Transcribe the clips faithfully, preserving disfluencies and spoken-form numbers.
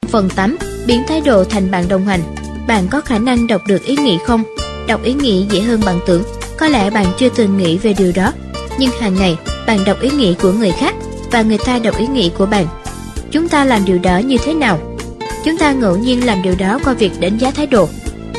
Phần tám. Biến thái độ thành bạn đồng hành. Bạn có khả năng đọc được ý nghĩ không? Đọc ý nghĩ dễ hơn bạn tưởng. Có lẽ bạn chưa từng nghĩ về điều đó, nhưng hàng ngày bạn đọc ý nghĩ của người khác và người ta đọc ý nghĩ của bạn. Chúng ta làm điều đó như thế nào? Chúng ta ngẫu nhiên làm điều đó qua việc đánh giá thái độ.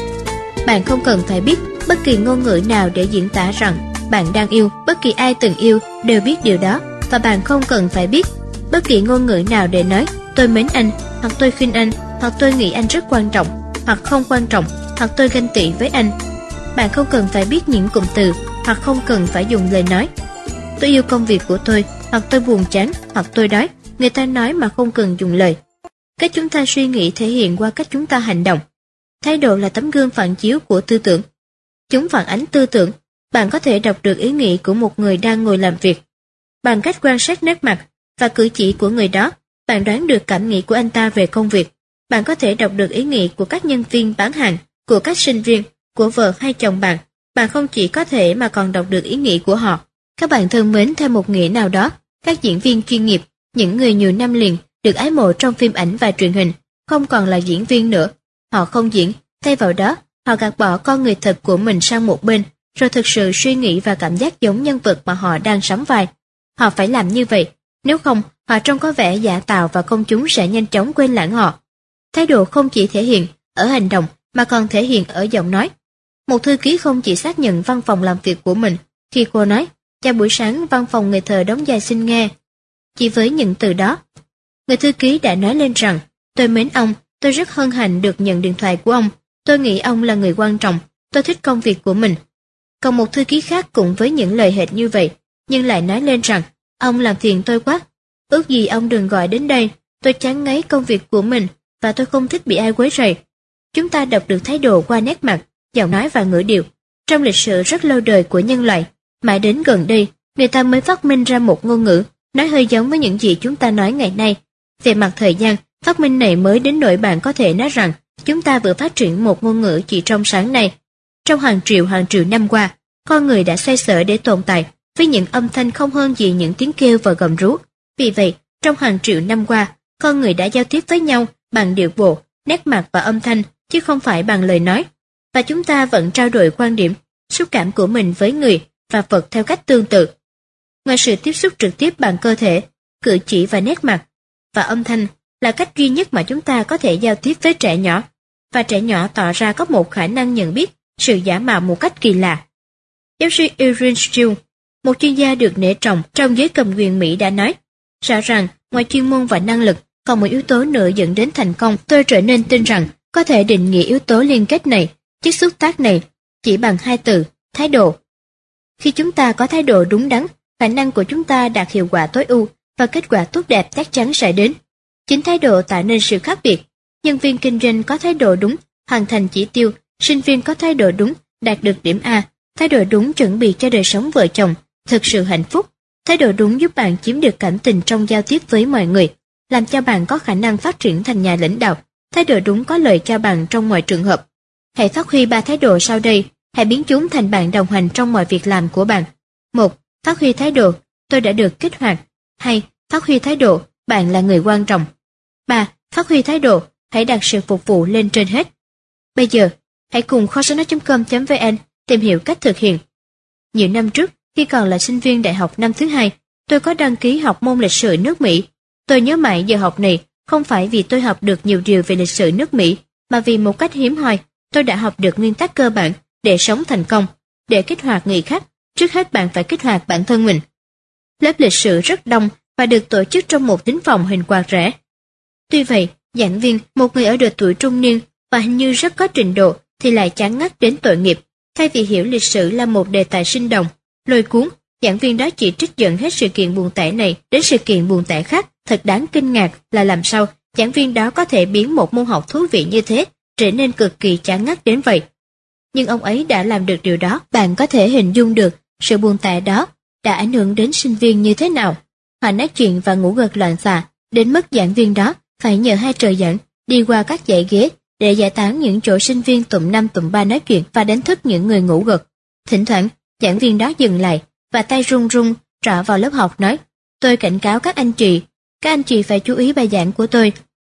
Bạn không cần phải biết bất kỳ ngôn ngữ nào để diễn tả rằng bạn đang yêu. Bất kỳ ai từng yêu đều biết điều đó, và bạn không cần phải biết bất kỳ ngôn ngữ nào để nói tôi mến anh, hoặc tôi khinh anh, hoặc tôi nghĩ anh rất quan trọng, hoặc không quan trọng, hoặc tôi ganh tị với anh. Bạn không cần phải biết những cụm từ, hoặc không cần phải dùng lời nói tôi yêu công việc của tôi, hoặc tôi buồn chán, hoặc tôi đói. Người ta nói mà không cần dùng lời. Cách chúng ta suy nghĩ thể hiện qua cách chúng ta hành động. Thái độ là tấm gương phản chiếu của tư tưởng. Chúng phản ánh tư tưởng. Bạn có thể đọc được ý nghĩ của một người đang ngồi làm việc. Bằng cách quan sát nét mặt và cử chỉ của người đó, bạn đoán được cảm nghĩ của anh ta về công việc. Bạn có thể đọc được ý nghĩ của các nhân viên bán hàng, của các sinh viên, của vợ hay chồng bạn. Bạn không chỉ có thể mà còn đọc được ý nghĩ của họ. Các bạn thân mến theo một nghĩa nào đó, các diễn viên chuyên nghiệp, những người nhiều năm liền được ái mộ trong phim ảnh và truyền hình, không còn là diễn viên nữa. Họ không diễn, thay vào đó, họ gạt bỏ con người thật của mình sang một bên, rồi thực sự suy nghĩ và cảm giác giống nhân vật mà họ đang sắm vai. Họ phải làm như vậy, nếu không, họ trông có vẻ giả tạo và công chúng sẽ nhanh chóng quên lãng họ. Thái độ không chỉ thể hiện ở hành động mà còn thể hiện ở giọng nói. Một thư ký không chỉ xác nhận văn phòng làm việc của mình khi cô nói chào buổi sáng, văn phòng người thợ đóng vai xin nghe. Chỉ với những từ đó, người thư ký đã nói lên rằng tôi mến ông, tôi rất hân hạnh được nhận điện thoại của ông, tôi nghĩ ông là người quan trọng, tôi thích công việc của mình. Còn một thư ký khác cũng với những lời hệt như vậy, nhưng lại nói lên rằng ông làm phiền tôi quá, ước gì ông đừng gọi đến đây, tôi chán ngấy công việc của mình và tôi không thích bị ai quấy rầy. Chúng ta đọc được thái độ qua nét mặt, giọng nói và ngữ điệu. Trong lịch sử rất lâu đời của nhân loại, mãi đến gần đây, người ta mới phát minh ra một ngôn ngữ nói hơi giống với những gì chúng ta nói ngày nay. Về mặt thời gian, phát minh này mới đến nỗi bạn có thể nói rằng chúng ta vừa phát triển một ngôn ngữ chỉ trong sáng nay. Trong hàng triệu hàng triệu năm qua, con người đã xoay sở để tồn tại với những âm thanh không hơn gì những tiếng kêu và gầm rú. Vì vậy, trong hàng triệu năm qua, con người đã giao tiếp với nhau bằng điệu bộ, nét mặt và âm thanh, chứ không phải bằng lời nói. Và chúng ta vẫn trao đổi quan điểm, xúc cảm của mình với người và vật theo cách tương tự. Ngoài sự tiếp xúc trực tiếp bằng cơ thể, cử chỉ và nét mặt, và âm thanh là cách duy nhất mà chúng ta có thể giao tiếp với trẻ nhỏ, và trẻ nhỏ tỏ ra có một khả năng nhận biết sự giả mạo một cách kỳ lạ. Giáo sư Erin Steele, một chuyên gia được nể trọng trong giới cầm quyền Mỹ đã nói, rõ ràng ngoài chuyên môn và năng lực, còn một yếu tố nữa dẫn đến thành công. Tôi trở nên tin rằng có thể định nghĩa yếu tố liên kết này, chất xúc tác này, chỉ bằng hai từ, thái độ. Khi chúng ta có thái độ đúng đắn, khả năng của chúng ta đạt hiệu quả tối ưu và kết quả tốt đẹp chắc chắn sẽ đến. Chính thái độ tạo nên sự khác biệt. Nhân viên kinh doanh có thái độ đúng, hoàn thành chỉ tiêu, sinh viên có thái độ đúng, đạt được điểm A, thái độ đúng chuẩn bị cho đời sống vợ chồng, thực sự hạnh phúc. Thái độ đúng giúp bạn chiếm được cảm tình trong giao tiếp với mọi người, làm cho bạn có khả năng phát triển thành nhà lãnh đạo. Thái độ đúng có lợi cho bạn trong mọi trường hợp. Hãy phát huy ba thái độ sau đây, hãy biến chúng thành bạn đồng hành trong mọi việc làm của bạn. một. Phát huy thái độ, tôi đã được kích hoạt. hai. Phát huy thái độ, bạn là người quan trọng. ba. Phát huy thái độ, hãy đặt sự phục vụ lên trên hết. Bây giờ, hãy cùng kho sách nói chấm com chấm vn tìm hiểu cách thực hiện. Nhiều năm trước, khi còn là sinh viên đại học năm thứ hai, tôi có đăng ký học môn lịch sử nước Mỹ. Tôi nhớ mãi giờ học này không phải vì tôi học được nhiều điều về lịch sử nước Mỹ, mà vì một cách hiếm hoi, tôi đã học được nguyên tắc cơ bản để sống thành công. Để kích hoạt người khác, trước hết bạn phải kích hoạt bản thân mình. Lớp lịch sử rất đông và được tổ chức trong một thính phòng hình quạt rẽ. Tuy vậy, giảng viên, một người ở độ tuổi trung niên và hình như rất có trình độ, thì lại chán ngắt đến tội nghiệp. Thay vì hiểu lịch sử là một đề tài sinh động, lôi cuốn, giảng viên đó chỉ trích dẫn hết sự kiện buồn tẻ này đến sự kiện buồn tẻ khác. Thật đáng kinh ngạc là làm sao giảng viên đó có thể biến một môn học thú vị như thế trở nên cực kỳ chán ngắt đến vậy. Nhưng ông ấy đã làm được điều đó. Bạn có thể hình dung được sự buồn tẻ đó đã ảnh hưởng đến sinh viên như thế nào. Họ nói chuyện và ngủ gật loạn xạ, đến mức giảng viên đó phải nhờ hai trợ giảng đi qua các dãy ghế để giải tán những chỗ sinh viên tụm năm tụm ba nói chuyện và đánh thức những người ngủ gật. Thỉnh thoảng, giảng viên đó dừng lại và tay run run trỏ vào lớp học nói, tôi cảnh cáo các anh chị, các anh chị phải chú ý bài giảng của tôi.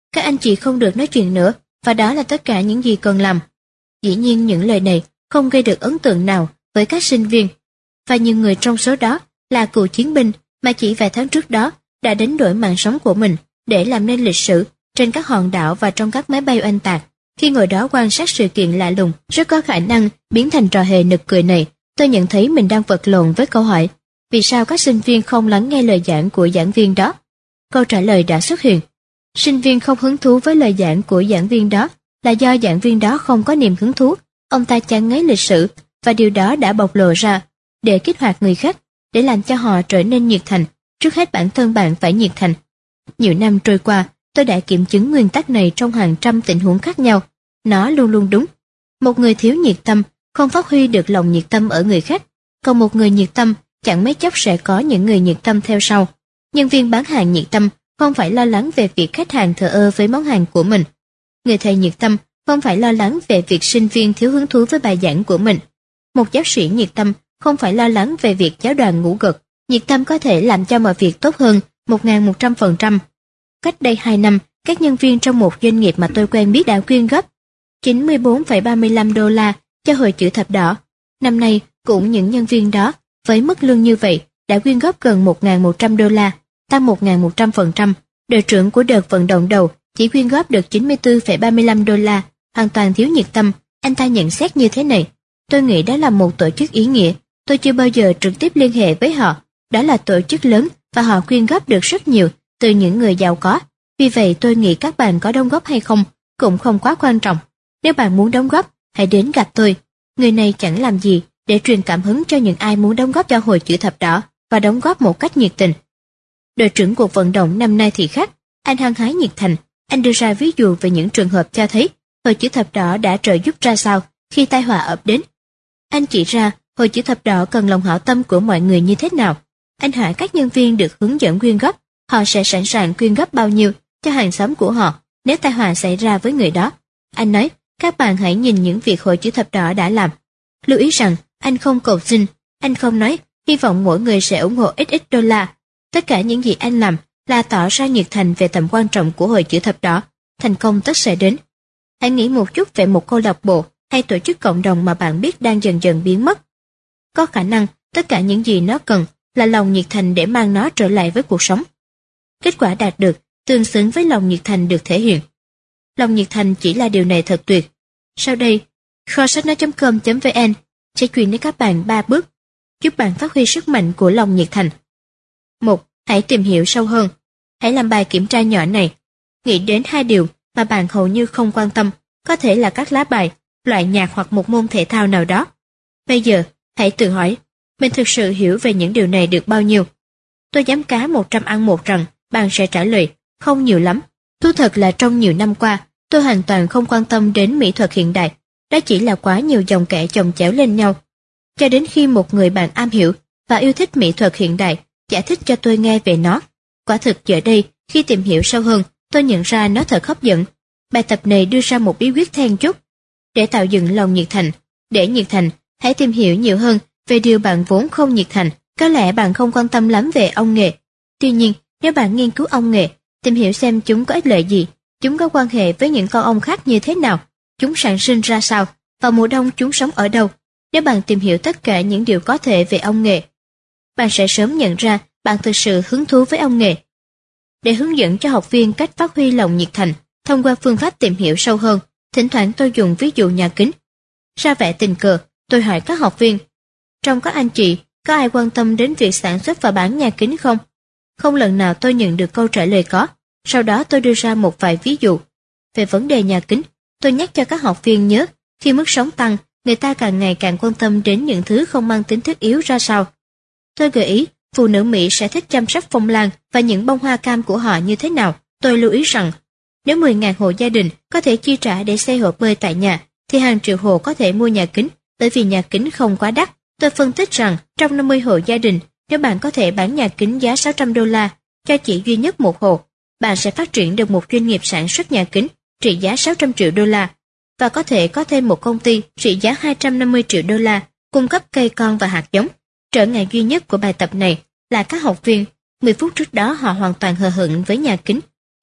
các anh chị không được nói chuyện nữa, và đó là tất cả những gì cần làm. Dĩ nhiên những lời này không gây được ấn tượng nào với các sinh viên, và nhiều người trong số đó là cựu chiến binh mà chỉ vài tháng trước đó đã đánh đổi mạng sống của mình để làm nên lịch sử trên các hòn đảo và trong các máy bay oanh tạc. Khi ngồi đó quan sát sự kiện lạ lùng rất có khả năng biến thành trò hề nực cười này, tôi nhận thấy mình đang vật lộn với câu hỏi: vì sao các sinh viên không lắng nghe lời giảng của giảng viên đó? Câu trả lời đã xuất hiện. Sinh viên không hứng thú với lời giảng của giảng viên đó là do giảng viên đó không có niềm hứng thú. Ông ta chán ngấy lịch sử, và điều đó đã bộc lộ ra. Để kích hoạt người khác, để làm cho họ trở nên nhiệt thành, trước hết bản thân bạn phải nhiệt thành. Nhiều năm trôi qua, tôi đã kiểm chứng nguyên tắc này trong hàng trăm tình huống khác nhau. Nó luôn luôn đúng. Một người thiếu nhiệt tâm không phát huy được lòng nhiệt tâm ở người khác, còn một người nhiệt tâm chẳng mấy chốc sẽ có những người nhiệt tâm theo sau. Nhân viên bán hàng nhiệt tâm không phải lo lắng về việc khách hàng thờ ơ với món hàng của mình. Người thầy nhiệt tâm không phải lo lắng về việc sinh viên thiếu hứng thú với bài giảng của mình. Một giáo sĩ nhiệt tâm không phải lo lắng về việc giáo đoàn ngủ gật. Nhiệt tâm có thể làm cho mọi việc tốt hơn một nghìn một trăm phần trăm. Cách đây hai năm, các nhân viên trong một doanh nghiệp mà tôi quen biết đã quyên góp chín mươi bốn phẩy ba mươi lăm đô la cho Hội Chữ Thập Đỏ. Năm nay, cũng những nhân viên đó, với mức lương như vậy, đã quyên góp gần một nghìn một trăm đô la, tăng một nghìn một trăm phần trăm. Đội trưởng của đợt vận động đầu chỉ quyên góp được chín mươi tư phẩy ba mươi lăm đô la, hoàn toàn thiếu nhiệt tâm. Anh ta nhận xét như thế này: tôi nghĩ đó là một tổ chức ý nghĩa. Tôi chưa bao giờ trực tiếp liên hệ với họ. Đó là tổ chức lớn và họ quyên góp được rất nhiều từ những người giàu có. Vì vậy tôi nghĩ các bạn có đóng góp hay không cũng không quá quan trọng. Nếu bạn muốn đóng góp, hãy đến gặp tôi. Người này chẳng làm gì để truyền cảm hứng cho những ai muốn đóng góp cho Hội Chữ Thập Đỏ và đóng góp một cách nhiệt tình. Đội trưởng cuộc vận động năm nay thì khác. Anh hăng hái nhiệt thành. Anh đưa ra ví dụ về những trường hợp cho thấy Hội Chữ Thập Đỏ đã trợ giúp ra sao khi tai họa ập đến. Anh chỉ ra Hội Chữ Thập Đỏ cần lòng hảo tâm của mọi người như thế nào. Anh hỏi các nhân viên được hướng dẫn quyên góp, họ sẽ sẵn sàng quyên góp bao nhiêu cho hàng xóm của họ nếu tai họa xảy ra với người đó. Anh nói, các bạn hãy nhìn những việc Hội Chữ Thập Đỏ đã làm. Lưu ý rằng, anh không cầu xin, anh không nói, hy vọng mỗi người sẽ ủng hộ ít ít đô la. Tất cả những gì anh làm là tỏ ra nhiệt thành về tầm quan trọng của Hội Chữ Thập Đỏ. Thành công tất sẽ đến. Hãy nghĩ một chút về một câu lạc bộ hay tổ chức cộng đồng mà bạn biết đang dần dần biến mất. Có khả năng tất cả những gì nó cần là lòng nhiệt thành để mang nó trở lại với cuộc sống. Kết quả đạt được tương xứng với lòng nhiệt thành được thể hiện. Lòng nhiệt thành chỉ là điều này thật tuyệt. Sau đây, kho sách nói chấm com chấm vn sẽ truyền đến các bạn ba bước giúp bạn phát huy sức mạnh của lòng nhiệt thành. Một, hãy tìm hiểu sâu hơn. Hãy làm bài kiểm tra nhỏ này. Nghĩ đến hai điều mà bạn hầu như không quan tâm, có thể là các lá bài, loại nhạc hoặc một môn thể thao nào đó. Bây giờ, hãy tự hỏi, mình thực sự hiểu về những điều này được bao nhiêu? Tôi dám cá một trăm ăn một rằng bạn sẽ trả lời, không nhiều lắm. Thú thật là trong nhiều năm qua, tôi hoàn toàn không quan tâm đến mỹ thuật hiện đại. Đó chỉ là quá nhiều dòng kẻ chồng chéo lên nhau. Cho đến khi một người bạn am hiểu và yêu thích mỹ thuật hiện đại giải thích cho tôi nghe về nó. Quả thực giờ đây, khi tìm hiểu sâu hơn, tôi nhận ra nó thật hấp dẫn. Bài tập này đưa ra một bí quyết then chốt để tạo dựng lòng nhiệt thành. Để nhiệt thành, hãy tìm hiểu nhiều hơn về điều bạn vốn không nhiệt thành. Có lẽ bạn không quan tâm lắm về ông nghệ. Tuy nhiên, nếu bạn nghiên cứu ông nghệ, tìm hiểu xem chúng có ích lợi gì, chúng có quan hệ với những con ong khác như thế nào, chúng sản sinh ra sao, vào mùa đông chúng sống ở đâu. Nếu bạn tìm hiểu tất cả những điều có thể về ông nghệ, bạn sẽ sớm nhận ra bạn thực sự hứng thú với ông nghệ. Để hướng dẫn cho học viên cách phát huy lòng nhiệt thành thông qua phương pháp tìm hiểu sâu hơn, thỉnh thoảng tôi dùng ví dụ nhà kính. Ra vẻ tình cờ, tôi hỏi các học viên, trong các anh chị, có ai quan tâm đến việc sản xuất và bán nhà kính không? Không lần nào tôi nhận được câu trả lời có. Sau đó tôi đưa ra một vài ví dụ. Về vấn đề nhà kính, tôi nhắc cho các học viên nhớ, khi mức sống tăng, người ta càng ngày càng quan tâm đến những thứ không mang tính thiết yếu ra sao. Tôi gợi ý, phụ nữ Mỹ sẽ thích chăm sóc phong lan và những bông hoa cam của họ như thế nào. Tôi lưu ý rằng, nếu mười nghìn hộ gia đình có thể chi trả để xây hồ bơi tại nhà, thì hàng triệu hộ có thể mua nhà kính, bởi vì nhà kính không quá đắt. Tôi phân tích rằng, trong năm mươi hộ gia đình, nếu bạn có thể bán nhà kính giá sáu trăm đô la cho chỉ duy nhất một hộ, bạn sẽ phát triển được một doanh nghiệp sản xuất nhà kính trị giá sáu trăm triệu đô la và có thể có thêm một công ty trị giá hai trăm năm mươi triệu đô la cung cấp cây con và hạt giống. Trở ngại duy nhất của bài tập này là các học viên, mười phút trước đó họ hoàn toàn hờ hững với nhà kính.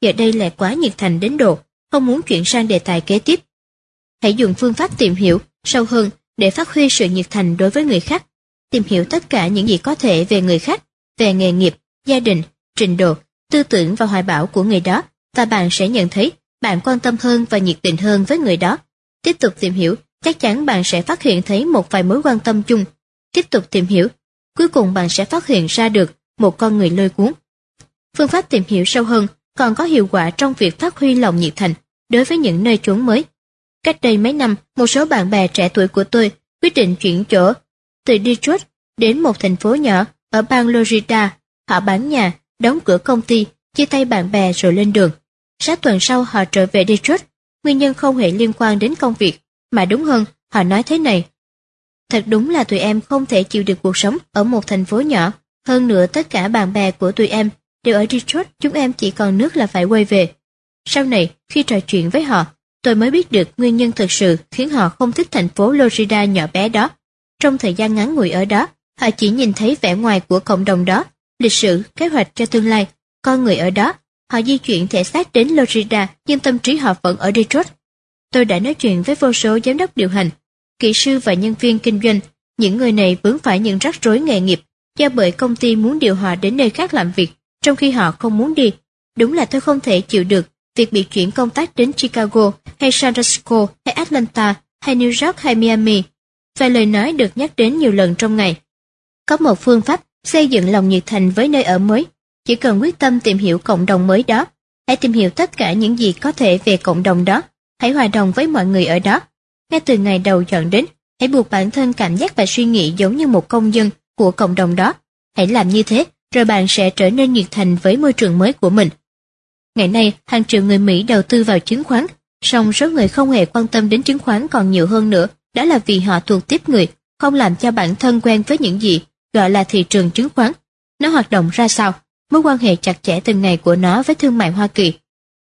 giờ đây lại quá nhiệt thành đến độ không muốn chuyển sang đề tài kế tiếp. Hãy dùng phương pháp tìm hiểu sâu hơn để phát huy sự nhiệt thành đối với người khác. Tìm hiểu tất cả những gì có thể về người khác, về nghề nghiệp, gia đình, trình độ, tư tưởng và hoài bão của người đó, và bạn sẽ nhận thấy bạn quan tâm hơn và nhiệt tình hơn với người đó. Tiếp tục tìm hiểu, chắc chắn bạn sẽ phát hiện thấy một vài mối quan tâm chung. Tiếp tục tìm hiểu, cuối cùng bạn sẽ phát hiện ra được một con người lôi cuốn. Phương pháp tìm hiểu sâu hơn còn có hiệu quả trong việc phát huy lòng nhiệt thành đối với những nơi chốn mới. Cách đây mấy năm, một số bạn bè trẻ tuổi của tôi quyết định chuyển chỗ từ Detroit đến một thành phố nhỏ ở bang Florida. Họ bán nhà, đóng cửa công ty, chia tay bạn bè rồi lên đường. Sáu tuần sau họ trở về Detroit, nguyên nhân không hề liên quan đến công việc, mà đúng hơn, họ nói thế này: thật đúng là tụi em không thể chịu được cuộc sống ở một thành phố nhỏ. Hơn nữa tất cả bạn bè của tụi em đều ở Detroit, chúng em chỉ còn nước là phải quay về. Sau này, khi trò chuyện với họ, tôi mới biết được nguyên nhân thực sự khiến họ không thích thành phố Florida nhỏ bé đó. Trong thời gian ngắn ngủi ở đó, họ chỉ nhìn thấy vẻ ngoài của cộng đồng đó, lịch sử, kế hoạch cho tương lai, con người ở đó. Họ di chuyển thể xác đến Florida, nhưng tâm trí họ vẫn ở Detroit. Tôi đã nói chuyện với vô số giám đốc điều hành, kỹ sư và nhân viên kinh doanh. Những người này vướng phải những rắc rối nghề nghiệp do bởi công ty muốn điều họ đến nơi khác làm việc, trong khi họ không muốn đi. Đúng là tôi không thể chịu được việc bị chuyển công tác đến Chicago hay San Francisco hay Atlanta hay New York hay Miami. Và lời nói được nhắc đến nhiều lần trong ngày. Có một phương pháp xây dựng lòng nhiệt thành với nơi ở mới. Chỉ cần quyết tâm tìm hiểu cộng đồng mới đó, hãy tìm hiểu tất cả những gì có thể về cộng đồng đó, hãy hòa đồng với mọi người ở đó. Ngay từ ngày đầu dọn đến, hãy buộc bản thân cảm giác và suy nghĩ giống như một công dân của cộng đồng đó. Hãy làm như thế, rồi bạn sẽ trở nên nhiệt thành với môi trường mới của mình. Ngày nay, hàng triệu người Mỹ đầu tư vào chứng khoán, song số người không hề quan tâm đến chứng khoán còn nhiều hơn nữa. Đó là vì họ thuộc tiếp người, không làm cho bản thân quen với những gì gọi là thị trường chứng khoán. Nó hoạt động ra sao? Mối quan hệ chặt chẽ từng ngày của nó với thương mại Hoa Kỳ.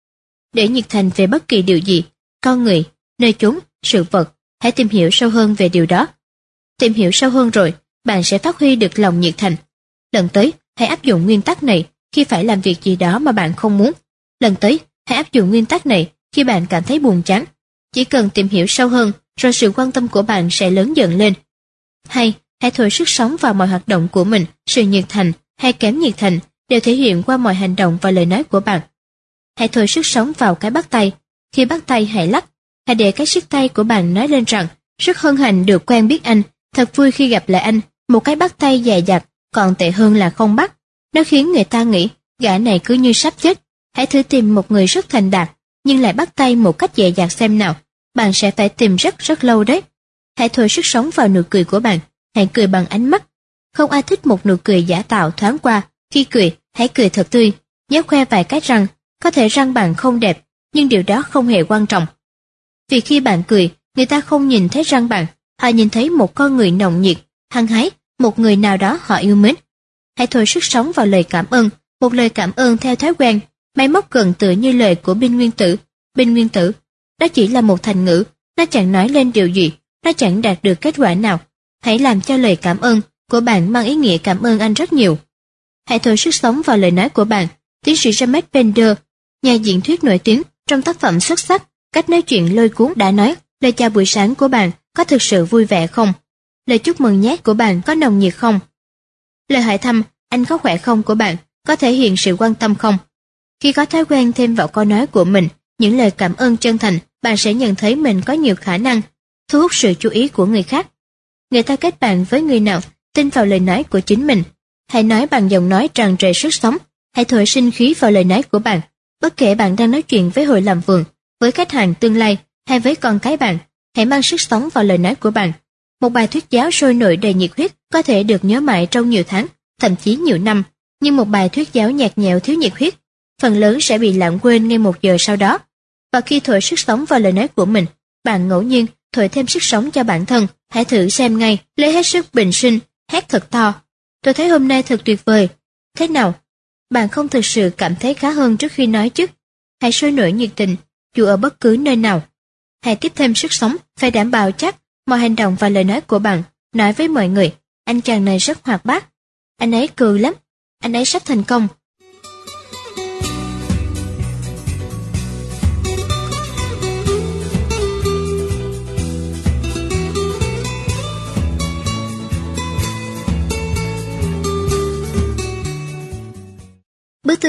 Để nhiệt thành về bất kỳ điều gì, con người, nơi chốn, sự vật, hãy tìm hiểu sâu hơn về điều đó. Tìm hiểu sâu hơn rồi, bạn sẽ phát huy được lòng nhiệt thành. Lần tới, hãy áp dụng nguyên tắc này khi phải làm việc gì đó mà bạn không muốn. Lần tới, hãy áp dụng nguyên tắc này khi bạn cảm thấy buồn chán. Chỉ cần tìm hiểu sâu hơn, rồi sự quan tâm của bạn sẽ lớn dần lên. Hay, hãy thổi sức sống vào mọi hoạt động của mình. Sự nhiệt thành hay kém nhiệt thành đều thể hiện qua mọi hành động và lời nói của bạn. Hãy thổi sức sống vào cái bắt tay. Khi bắt tay hãy lắc. Hãy để cái siết tay của bạn nói lên rằng: rất hân hạnh được quen biết anh, thật vui khi gặp lại anh. Một cái bắt tay dè dặt còn tệ hơn là không bắt. Nó khiến người ta nghĩ gã này cứ như sắp chết. Hãy thử tìm một người rất thành đạt nhưng lại bắt tay một cách dè dặt xem nào. Bạn sẽ phải tìm rất rất lâu đấy. Hãy thổi sức sống vào nụ cười của bạn. Hãy cười bằng ánh mắt. Không ai thích một nụ cười giả tạo thoáng qua. Khi cười, hãy cười thật tươi. Nhớ khoe vài cái răng. Có thể răng bạn không đẹp, nhưng điều đó không hề quan trọng. Vì khi bạn cười, người ta không nhìn thấy răng bạn, họ nhìn thấy một con người nồng nhiệt, hăng hái, một người nào đó họ yêu mến. Hãy thổi sức sống vào lời cảm ơn, một lời cảm ơn theo thói quen, máy móc gần tựa như lời của binh nguyên tử. Binh nguyên tử, đó chỉ là một thành ngữ, nó chẳng nói lên điều gì, nó chẳng đạt được kết quả nào. Hãy làm cho lời cảm ơn của bạn mang ý nghĩa cảm ơn anh rất nhiều. Hãy thổi sức sống vào lời nói của bạn. Tiến sĩ James Bender, nhà diễn thuyết nổi tiếng trong tác phẩm xuất sắc Cách nói chuyện lôi cuốn đã nói: lời chào buổi sáng của bạn có thực sự vui vẻ không? Lời chúc mừng nhé của bạn có nồng nhiệt không? Lời hỏi thăm anh có khỏe không của bạn có thể hiện sự quan tâm không? Khi có thói quen thêm vào câu nói của mình những lời cảm ơn chân thành, bạn sẽ nhận thấy mình có nhiều khả năng thu hút sự chú ý của người khác. Người ta kết bạn với người nào tin vào lời nói của chính mình. Hãy nói bằng giọng nói tràn trề sức sống. Hãy thổi sinh khí vào lời nói của bạn. Bất kể bạn đang nói chuyện với hội làm vườn, với khách hàng tương lai hay với con cái bạn, hãy mang sức sống vào lời nói của bạn. Một bài thuyết giáo sôi nổi đầy nhiệt huyết có thể được nhớ mãi trong nhiều tháng, thậm chí nhiều năm, nhưng một bài thuyết giáo nhạt nhẽo thiếu nhiệt huyết, phần lớn sẽ bị lãng quên ngay một giờ sau đó. Và khi thổi sức sống vào lời nói của mình, bạn ngẫu nhiên thổi thêm sức sống cho bản thân. Hãy thử xem ngay, lấy hết sức bình sinh, hét thật to: tôi thấy hôm nay thật tuyệt vời. Thế nào? Bạn không thực sự cảm thấy khá hơn trước khi nói chứ? Hãy sôi nổi nhiệt tình, dù ở bất cứ nơi nào. Hãy tiếp thêm sức sống, phải đảm bảo chắc mọi hành động và lời nói của bạn nói với mọi người: anh chàng này rất hoạt bát, anh ấy cười lắm, anh ấy sắp thành công.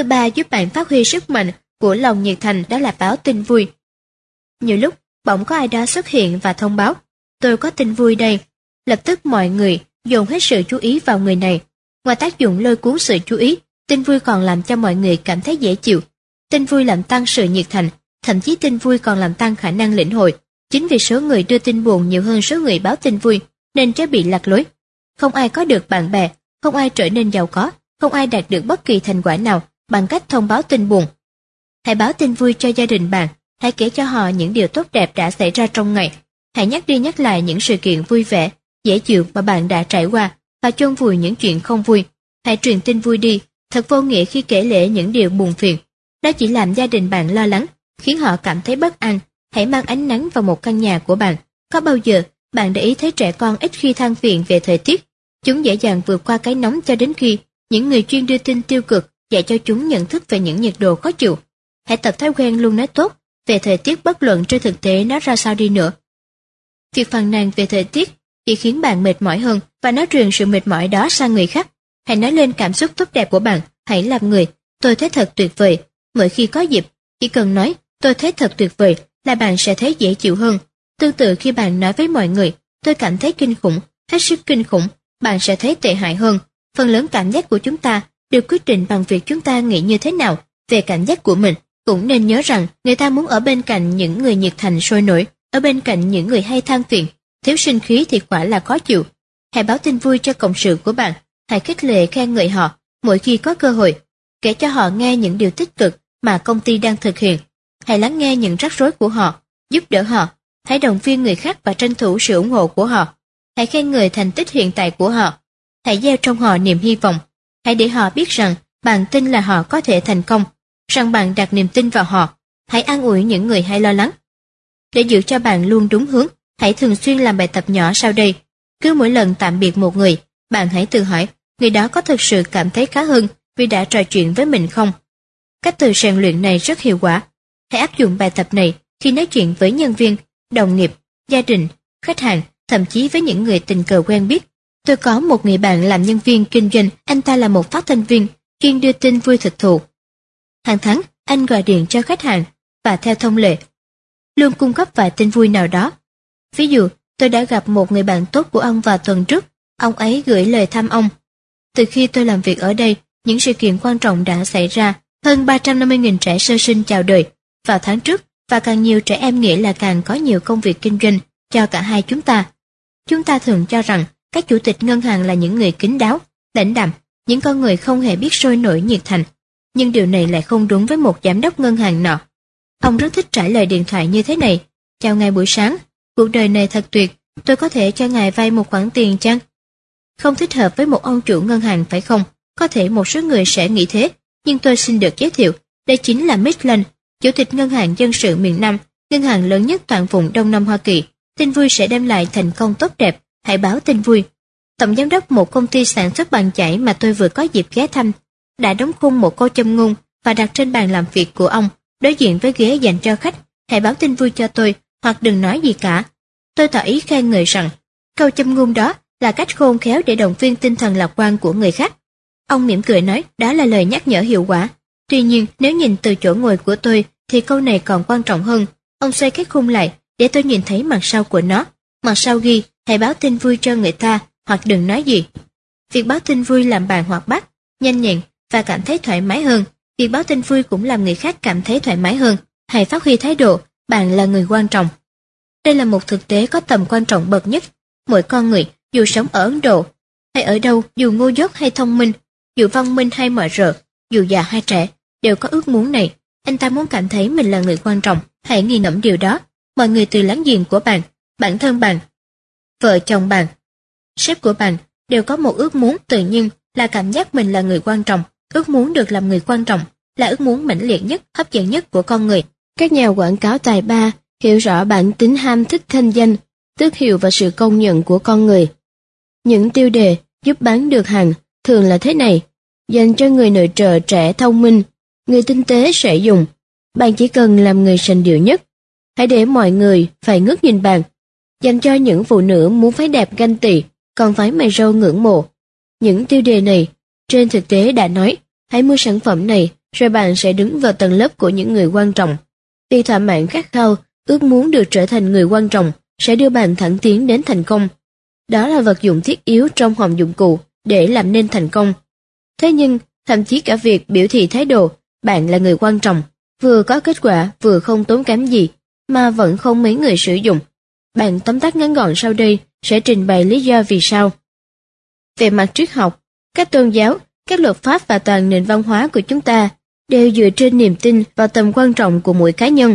thứ ba giúp bạn phát huy sức mạnh của lòng nhiệt thành, đó là báo tin vui. Nhiều lúc, bỗng có ai đó xuất hiện và thông báo, tôi có tin vui đây. Lập tức mọi người dồn hết sự chú ý vào người này. Ngoài tác dụng lôi cuốn sự chú ý, tin vui còn làm cho mọi người cảm thấy dễ chịu. Tin vui làm tăng sự nhiệt thành, thậm chí tin vui còn làm tăng khả năng lĩnh hội. Chính vì số người đưa tin buồn nhiều hơn số người báo tin vui, nên sẽ bị lạc lối. Không ai có được bạn bè, không ai trở nên giàu có, không ai đạt được bất kỳ thành quả nào bằng cách thông báo tin buồn. Hãy báo tin vui cho gia đình bạn, hãy kể cho họ những điều tốt đẹp đã xảy ra trong ngày. Hãy nhắc đi nhắc lại những sự kiện vui vẻ, dễ chịu mà bạn đã trải qua và chôn vùi những chuyện không vui. Hãy truyền tin vui đi, thật vô nghĩa khi kể lể những điều buồn phiền. Đó chỉ làm gia đình bạn lo lắng, khiến họ cảm thấy bất an. Hãy mang ánh nắng vào một căn nhà của bạn. Có bao giờ bạn để ý thấy trẻ con ít khi than phiền về thời tiết? Chúng dễ dàng vượt qua cái nóng cho đến khi những người chuyên đưa tin tiêu cực dạy cho chúng nhận thức về những nhiệt độ khó chịu. Hãy tập thói quen luôn nói tốt về thời tiết bất luận trên thực tế nó ra sao đi nữa. Việc phàn nàn về thời tiết chỉ khiến bạn mệt mỏi hơn và nó truyền sự mệt mỏi đó sang người khác. Hãy nói lên cảm xúc tốt đẹp của bạn, hãy làm người, tôi thấy thật tuyệt vời. Mỗi khi có dịp, chỉ cần nói, tôi thấy thật tuyệt vời là bạn sẽ thấy dễ chịu hơn. Tương tự khi bạn nói với mọi người, tôi cảm thấy kinh khủng, hết sức kinh khủng, bạn sẽ thấy tệ hại hơn. Phần lớn cảm giác của chúng ta được quyết định bằng việc chúng ta nghĩ như thế nào về cảm giác của mình. Cũng nên nhớ rằng người ta muốn ở bên cạnh những người nhiệt thành sôi nổi, ở bên cạnh những người hay than phiền, thiếu sinh khí thì quả là khó chịu. Hãy báo tin vui cho cộng sự của bạn, hãy khích lệ khen ngợi họ mỗi khi có cơ hội, kể cho họ nghe những điều tích cực mà công ty đang thực hiện. Hãy lắng nghe những rắc rối của họ, giúp đỡ họ, hãy động viên người khác và tranh thủ sự ủng hộ của họ. Hãy khen ngợi thành tích hiện tại của họ, hãy gieo trong họ niềm hy vọng, hãy để họ biết rằng bạn tin là họ có thể thành công, rằng bạn đặt niềm tin vào họ. Hãy an ủi những người hay lo lắng. Để giữ cho bạn luôn đúng hướng, hãy thường xuyên làm bài tập nhỏ sau đây. Cứ mỗi lần tạm biệt một người, bạn hãy tự hỏi, người đó có thực sự cảm thấy khá hơn vì đã trò chuyện với mình không? Cách từ rèn luyện này rất hiệu quả. Hãy áp dụng bài tập này khi nói chuyện với nhân viên, đồng nghiệp, gia đình, khách hàng, thậm chí với những người tình cờ quen biết. Tôi có một người bạn làm nhân viên kinh doanh, anh ta là một phát thanh viên, chuyên đưa tin vui thực thụ. Hàng tháng, anh gọi điện cho khách hàng và theo thông lệ, luôn cung cấp vài tin vui nào đó. Ví dụ, tôi đã gặp một người bạn tốt của ông vào tuần trước, ông ấy gửi lời thăm ông. Từ khi tôi làm việc ở đây, những sự kiện quan trọng đã xảy ra, hơn ba trăm năm mươi nghìn trẻ sơ sinh chào đời vào tháng trước, và càng nhiều trẻ em nghĩa là càng có nhiều công việc kinh doanh cho cả hai chúng ta. Chúng ta thường cho rằng các chủ tịch ngân hàng là những người kín đáo, lãnh đạm, những con người không hề biết sôi nổi nhiệt thành. Nhưng điều này lại không đúng với một giám đốc ngân hàng nọ. Ông rất thích trả lời điện thoại như thế này: chào ngài buổi sáng, cuộc đời này thật tuyệt, tôi có thể cho ngài vay một khoản tiền chăng? Không thích hợp với một ông chủ ngân hàng phải không? Có thể một số người sẽ nghĩ thế, nhưng tôi xin được giới thiệu, đây chính là Midland, chủ tịch ngân hàng dân sự miền Nam, ngân hàng lớn nhất toàn vùng Đông Nam Hoa Kỳ. Tin vui sẽ đem lại thành công tốt đẹp, hãy báo tin vui. Tổng giám đốc một công ty sản xuất bàn chải mà tôi vừa có dịp ghé thăm đã đóng khung một câu châm ngôn và đặt trên bàn làm việc của ông, đối diện với ghế dành cho khách. Hãy báo tin vui cho tôi, hoặc đừng nói gì cả. Tôi tỏ ý khen ngợi rằng câu châm ngôn đó là cách khôn khéo để động viên tinh thần lạc quan của người khác. Ông mỉm cười nói đó là lời nhắc nhở hiệu quả. Tuy nhiên, nếu nhìn từ chỗ ngồi của tôi thì câu này còn quan trọng hơn. Ông xoay cái khung lại để tôi nhìn thấy mặt sau của nó. Mặt sau ghi hãy báo tin vui cho người ta, hoặc đừng nói gì. Việc báo tin vui làm bạn hoạt bát, nhanh nhẹn và cảm thấy thoải mái hơn. Việc báo tin vui cũng làm người khác cảm thấy thoải mái hơn. Hãy phát huy thái độ bạn là người quan trọng. Đây là một thực tế có tầm quan trọng bậc nhất. Mỗi con người, dù sống ở Ấn Độ hay ở đâu, dù ngu dốt hay thông minh, dù văn minh hay mọi rợ, dù già hay trẻ, đều có ước muốn này. Anh ta muốn cảm thấy mình là người quan trọng. Hãy nghi ngẫm điều đó. Mọi người từ láng giềng của bạn, bản thân bạn, vợ chồng bạn, sếp của bạn đều có một ước muốn tự nhiên là cảm giác mình là người quan trọng. Ước muốn được làm người quan trọng là ước muốn mãnh liệt nhất, hấp dẫn nhất của con người. Các nhà quảng cáo tài ba hiểu rõ bản tính ham thích thanh danh, tước hiệu và sự công nhận của con người. Những tiêu đề giúp bán được hàng thường là thế này: dành cho người nội trợ trẻ thông minh, người tinh tế sẽ dùng. Bạn chỉ cần làm người sành điệu nhất. Hãy để mọi người phải ngước nhìn bạn. Dành cho những phụ nữ muốn phái đẹp ganh tị, còn phái mày râu ngưỡng mộ. Những tiêu đề này trên thực tế đã nói hãy mua sản phẩm này rồi bạn sẽ đứng vào tầng lớp của những người quan trọng. Vì thỏa mãn khát khao, ước muốn được trở thành người quan trọng sẽ đưa bạn thẳng tiến đến thành công. Đó là vật dụng thiết yếu trong hòm dụng cụ để làm nên thành công. Thế nhưng, thậm chí cả việc biểu thị thái độ bạn là người quan trọng, vừa có kết quả vừa không tốn kém gì, mà vẫn không mấy người sử dụng. Bạn tóm tắt ngắn gọn sau đây sẽ trình bày lý do vì sao. Về mặt triết học, các tôn giáo, các luật pháp và toàn nền văn hóa của chúng ta đều dựa trên niềm tin vào tầm quan trọng của mỗi cá nhân.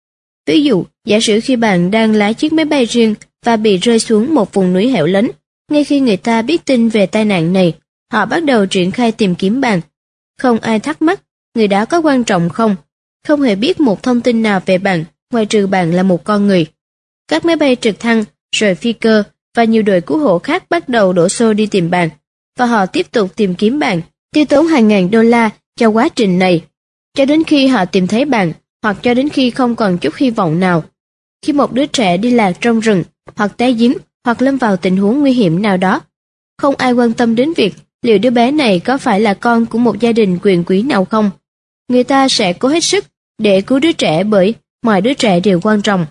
Ví dụ, giả sử khi bạn đang lái chiếc máy bay riêng và bị rơi xuống một vùng núi hẻo lánh, ngay khi người ta biết tin về tai nạn này, họ bắt đầu triển khai tìm kiếm bạn. Không ai thắc mắc người đó có quan trọng không, không hề biết một thông tin nào về bạn ngoài trừ bạn là một con người. Các máy bay trực thăng, rồi phi cơ và nhiều đội cứu hộ khác bắt đầu đổ xô đi tìm bạn, và họ tiếp tục tìm kiếm bạn, tiêu tốn hàng ngàn đô la cho quá trình này, cho đến khi họ tìm thấy bạn, hoặc cho đến khi không còn chút hy vọng nào. Khi một đứa trẻ đi lạc trong rừng, hoặc té giếng, hoặc lâm vào tình huống nguy hiểm nào đó, không ai quan tâm đến việc liệu đứa bé này có phải là con của một gia đình quyền quý nào không. Người ta sẽ cố hết sức để cứu đứa trẻ bởi mọi đứa trẻ đều quan trọng.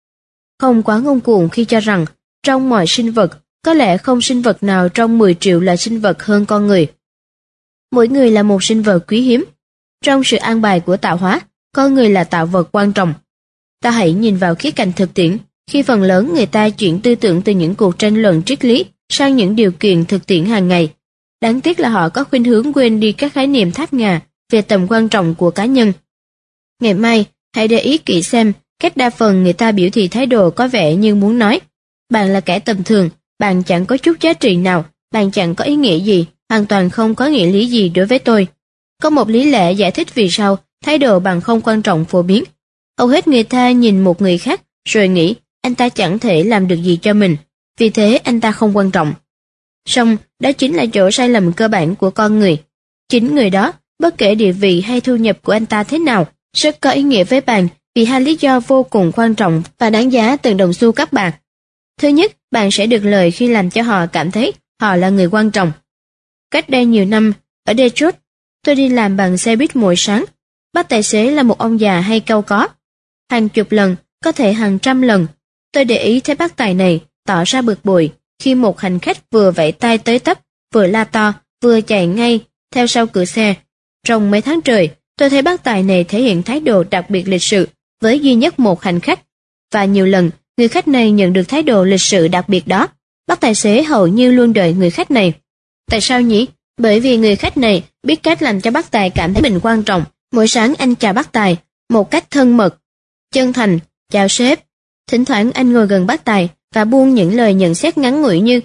Không quá ngông cuồng khi cho rằng trong mọi sinh vật, có lẽ không sinh vật nào trong mười triệu là sinh vật hơn con người. Mỗi người là một sinh vật quý hiếm. Trong sự an bài của tạo hóa, con người là tạo vật quan trọng. Ta hãy nhìn vào khía cạnh thực tiễn, khi phần lớn người ta chuyển tư tưởng từ những cuộc tranh luận triết lý sang những điều kiện thực tiễn hàng ngày. Đáng tiếc là họ có khuynh hướng quên đi các khái niệm thát ngà về tầm quan trọng của cá nhân. Ngày mai, hãy để ý kỹ xem cách đa phần người ta biểu thị thái độ có vẻ như muốn nói: bạn là kẻ tầm thường, bạn chẳng có chút giá trị nào, bạn chẳng có ý nghĩa gì, hoàn toàn không có nghĩa lý gì đối với tôi. Có một lý lẽ giải thích vì sao thái độ bạn không quan trọng phổ biến. Hầu hết người ta nhìn một người khác rồi nghĩ anh ta chẳng thể làm được gì cho mình, vì thế anh ta không quan trọng. Song đó chính là chỗ sai lầm cơ bản của con người. Chính người đó, bất kể địa vị hay thu nhập của anh ta thế nào, rất có ý nghĩa với bạn vì hai lý do vô cùng quan trọng và đáng giá từng đồng xu các bạn. Thứ nhất, bạn sẽ được lợi khi làm cho họ cảm thấy họ là người quan trọng. Cách đây nhiều năm, ở Detroit, tôi đi làm bằng xe buýt mỗi sáng. Bác tài xế là một ông già hay cau có. Hàng chục lần, có thể hàng trăm lần, tôi để ý thấy bác tài này tỏ ra bực bội khi một hành khách vừa vẫy tay tới tấp, vừa la to, vừa chạy ngay theo sau cửa xe. Trong mấy tháng trời, tôi thấy bác tài này thể hiện thái độ đặc biệt lịch sự với duy nhất một hành khách, và nhiều lần người khách này nhận được thái độ lịch sự đặc biệt đó. Bác tài xế hầu như luôn đợi người khách này. Tại sao nhỉ? Bởi vì người khách này biết cách làm cho bác tài cảm thấy mình quan trọng. Mỗi sáng anh chào bác tài một cách thân mật, chân thành: chào sếp. Thỉnh thoảng anh ngồi gần bác tài và buông những lời nhận xét ngắn ngủi như: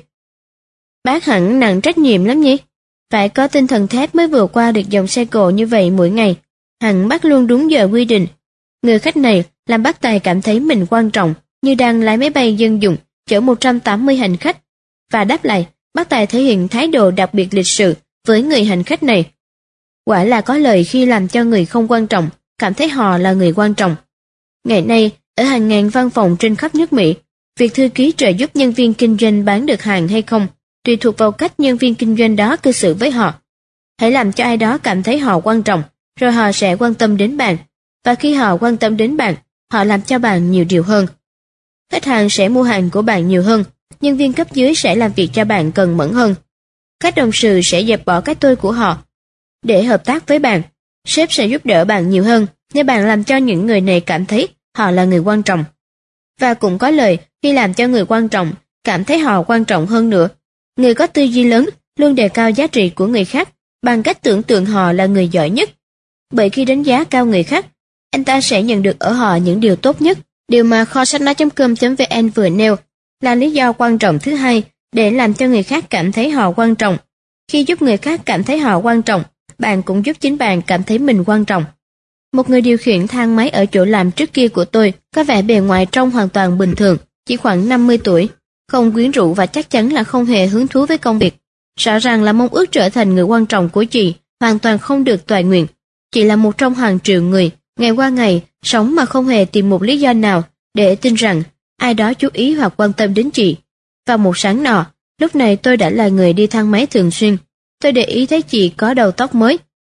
bác hẳn nặng trách nhiệm lắm nhỉ? Phải có tinh thần thép mới vượt qua được dòng xe cộ như vậy mỗi ngày. Hẳn bác luôn đúng giờ quy định. Người khách này làm bác tài cảm thấy mình quan trọng, như đang lái máy bay dân dụng chở một trăm tám mươi hành khách. Và đáp lại, bác tài thể hiện thái độ đặc biệt lịch sự với người hành khách này. Quả là có lời khi làm cho người không quan trọng cảm thấy họ là người quan trọng. Ngày nay, ở hàng ngàn văn phòng trên khắp nước Mỹ, việc thư ký trợ giúp nhân viên kinh doanh bán được hàng hay không tùy thuộc vào cách nhân viên kinh doanh đó cư xử với họ. Hãy làm cho ai đó cảm thấy họ quan trọng, rồi họ sẽ quan tâm đến bạn. Và khi họ quan tâm đến bạn, họ làm cho bạn nhiều điều hơn. Khách hàng sẽ mua hàng của bạn nhiều hơn, nhân viên cấp dưới sẽ làm việc cho bạn cần mẫn hơn. Các đồng sự sẽ dẹp bỏ cái tôi của họ để hợp tác với bạn. Sếp sẽ giúp đỡ bạn nhiều hơn nếu bạn làm cho những người này cảm thấy họ là người quan trọng. Và cũng có lời khi làm cho người quan trọng cảm thấy họ quan trọng hơn nữa. Người có tư duy lớn luôn đề cao giá trị của người khác bằng cách tưởng tượng họ là người giỏi nhất. Bởi khi đánh giá cao người khác, anh ta sẽ nhận được ở họ những điều tốt nhất. Điều mà kho sách nói chấm com chấm vn vừa nêu là lý do quan trọng thứ hai để làm cho người khác cảm thấy họ quan trọng. Khi giúp người khác cảm thấy họ quan trọng, bạn cũng giúp chính bạn cảm thấy mình quan trọng. Một người điều khiển thang máy ở chỗ làm trước kia của tôi có vẻ bề ngoài trông hoàn toàn bình thường, chỉ khoảng năm mươi tuổi, không quyến rũ và chắc chắn là không hề hứng thú với công việc. Rõ ràng là mong ước trở thành người quan trọng của chị hoàn toàn không được toại nguyện. Chị là một trong hàng triệu người, ngày qua ngày, sống mà không hề tìm một lý do nào để tin rằng ai đó chú ý hoặc quan tâm đến chị. Vào một sáng nọ, lúc này tôi đã là người đi thang máy thường xuyên. Tôi để ý thấy chị có đầu tóc mới,